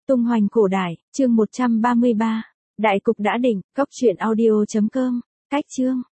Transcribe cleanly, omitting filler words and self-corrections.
Tung hoành cổ đại, chương 133. Đại cục đã định, cóc truyện audio.com. Cách chương.